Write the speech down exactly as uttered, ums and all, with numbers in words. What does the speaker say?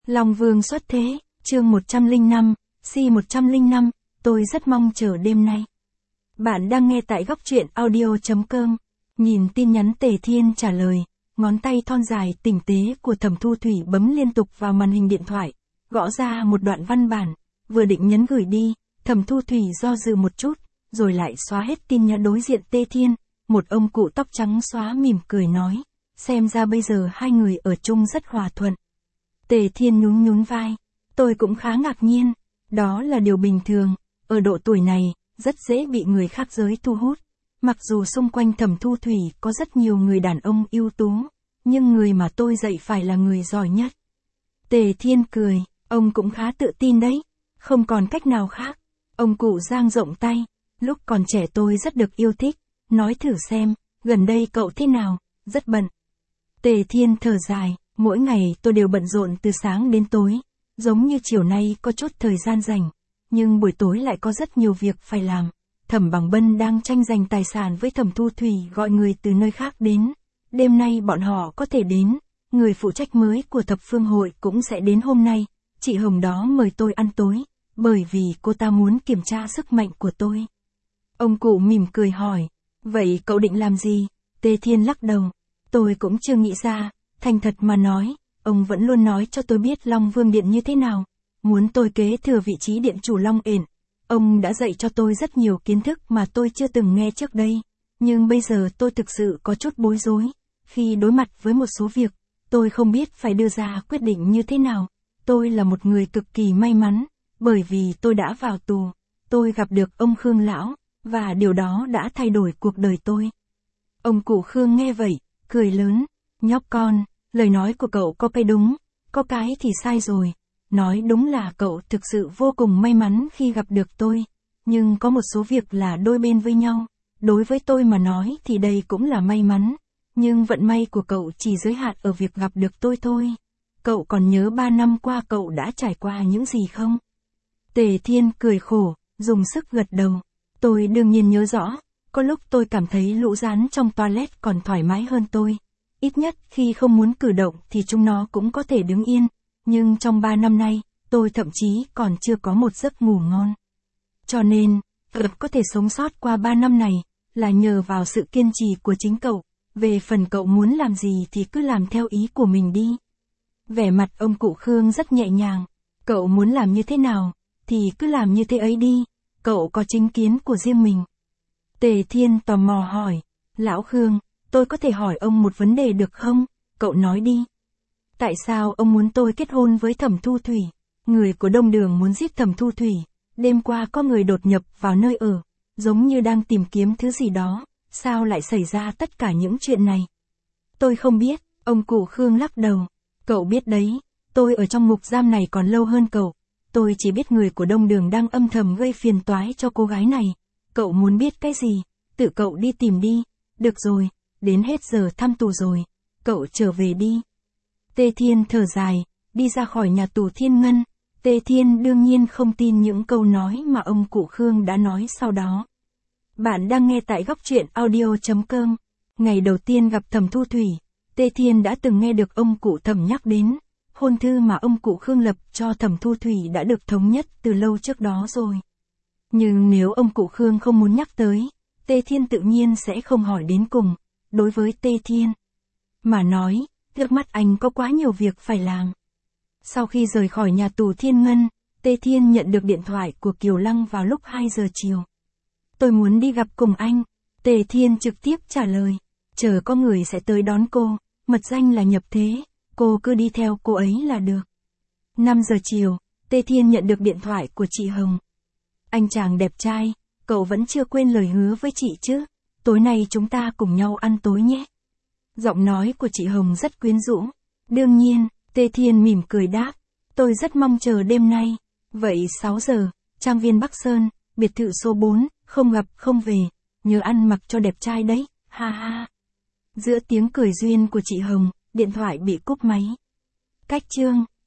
Long Vương xuất thế, chương một trăm lẻ năm, si một trăm lẻ năm, tôi rất mong chờ đêm nay. Bạn đang nghe tại góc truyện audio chấm com. Nhìn tin nhắn Tề Thiên trả lời, ngón tay thon dài tinh tế của Thẩm Thu Thủy bấm liên tục vào màn hình điện thoại, gõ ra một đoạn văn bản, vừa định nhấn gửi đi, Thẩm Thu Thủy do dự một chút, rồi lại xóa hết tin nhắn. Đối diện Tề Thiên, một ông cụ tóc trắng xóa mỉm cười nói, xem ra bây giờ hai người ở chung rất hòa thuận. Tề Thiên nhún nhún vai, tôi cũng khá ngạc nhiên, đó là điều bình thường, ở độ tuổi này, rất dễ bị người khác giới thu hút. Mặc dù xung quanh Thẩm Thu Thủy có rất nhiều người đàn ông ưu tú, nhưng người mà tôi dạy phải là người giỏi nhất. Tề Thiên cười, ông cũng khá tự tin đấy, không còn cách nào khác. Ông cụ dang rộng tay, lúc còn trẻ tôi rất được yêu thích, nói thử xem, gần đây cậu thế nào, rất bận. Tề Thiên thở dài, mỗi ngày tôi đều bận rộn từ sáng đến tối, giống như chiều nay có chút thời gian rảnh, nhưng buổi tối lại có rất nhiều việc phải làm. Thẩm Bằng Bân đang tranh giành tài sản với Thẩm Thu Thủy gọi người từ nơi khác đến. Đêm nay bọn họ có thể đến, người phụ trách mới của Thập Phương Hội cũng sẽ đến hôm nay. Chị Hồng đó mời tôi ăn tối, bởi vì cô ta muốn kiểm tra sức mạnh của tôi. Ông cụ mỉm cười hỏi, vậy cậu định làm gì? Tề Thiên lắc đầu, tôi cũng chưa nghĩ ra, thành thật mà nói, ông vẫn luôn nói cho tôi biết Long Vương Điện như thế nào, muốn tôi kế thừa vị trí điện chủ Long Ển. Ông đã dạy cho tôi rất nhiều kiến thức mà tôi chưa từng nghe trước đây, nhưng bây giờ tôi thực sự có chút bối rối. Khi đối mặt với một số việc, tôi không biết phải đưa ra quyết định như thế nào. Tôi là một người cực kỳ may mắn, bởi vì tôi đã vào tù, tôi gặp được ông Khương Lão, và điều đó đã thay đổi cuộc đời tôi. Ông cụ Khương nghe vậy, cười lớn, nhóc con, lời nói của cậu có cái đúng, có cái thì sai rồi. Nói đúng là cậu thực sự vô cùng may mắn khi gặp được tôi, nhưng có một số việc là đôi bên với nhau. Đối với tôi mà nói thì đây cũng là may mắn, nhưng vận may của cậu chỉ giới hạn ở việc gặp được tôi thôi. Cậu còn nhớ ba năm qua cậu đã trải qua những gì không? Tề Thiên cười khổ, dùng sức gật đầu. Tôi đương nhiên nhớ rõ, có lúc tôi cảm thấy lũ rắn trong toilet còn thoải mái hơn tôi. Ít nhất khi không muốn cử động thì chúng nó cũng có thể đứng yên. Nhưng trong ba năm nay, tôi thậm chí còn chưa có một giấc ngủ ngon. Cho nên, cậu có thể sống sót qua ba năm này, là nhờ vào sự kiên trì của chính cậu. Về phần cậu muốn làm gì thì cứ làm theo ý của mình đi. Vẻ mặt ông cụ Khương rất nhẹ nhàng. Cậu muốn làm như thế nào, thì cứ làm như thế ấy đi. Cậu có chính kiến của riêng mình. Tề Thiên tò mò hỏi, Lão Khương, tôi có thể hỏi ông một vấn đề được không? Cậu nói đi. Tại sao ông muốn tôi kết hôn với Thẩm Thu Thủy? Người của Đông Đường muốn giết Thẩm Thu Thủy. Đêm qua có người đột nhập vào nơi ở, giống như đang tìm kiếm thứ gì đó. Sao lại xảy ra tất cả những chuyện này? Tôi không biết, ông cụ Khương lắc đầu. Cậu biết đấy, tôi ở trong ngục giam này còn lâu hơn cậu. Tôi chỉ biết người của Đông Đường đang âm thầm gây phiền toái cho cô gái này. Cậu muốn biết cái gì? Tự cậu đi tìm đi. Được rồi, đến hết giờ thăm tù rồi. Cậu trở về đi. Tề Thiên thở dài, đi ra khỏi nhà tù Thiên Ngân. Tề Thiên đương nhiên không tin những câu nói mà ông cụ Khương đã nói sau đó. Bạn đang nghe tại góc truyện audio chấm com. Ngày đầu tiên gặp Thẩm Thu Thủy, Tề Thiên đã từng nghe được ông cụ Thẩm nhắc đến. Hôn thư mà ông cụ Khương lập cho Thẩm Thu Thủy đã được thống nhất từ lâu trước đó rồi. Nhưng nếu ông cụ Khương không muốn nhắc tới, Tề Thiên tự nhiên sẽ không hỏi đến cùng. Đối với Tề Thiên mà nói, trước mắt anh có quá nhiều việc phải làm. Sau khi rời khỏi nhà tù Thiên Ngân, Tề Thiên nhận được điện thoại của Kiều Lăng vào lúc hai giờ chiều. Tôi muốn đi gặp cùng anh. Tề Thiên trực tiếp trả lời. Chờ có người sẽ tới đón cô, mật danh là Nhập Thế, cô cứ đi theo cô ấy là được. năm giờ chiều, Tề Thiên nhận được điện thoại của chị Hồng. Anh chàng đẹp trai, cậu vẫn chưa quên lời hứa với chị chứ? Tối nay chúng ta cùng nhau ăn tối nhé. Giọng nói của chị Hồng rất quyến rũ. Đương nhiên, Tề Thiên mỉm cười đáp. Tôi rất mong chờ đêm nay. Vậy sáu giờ, trang viên Bắc Sơn, biệt thự số bốn, không gặp không về. Nhớ ăn mặc cho đẹp trai đấy, ha ha. Giữa tiếng cười duyên của chị Hồng, điện thoại bị cúp máy. Cách chương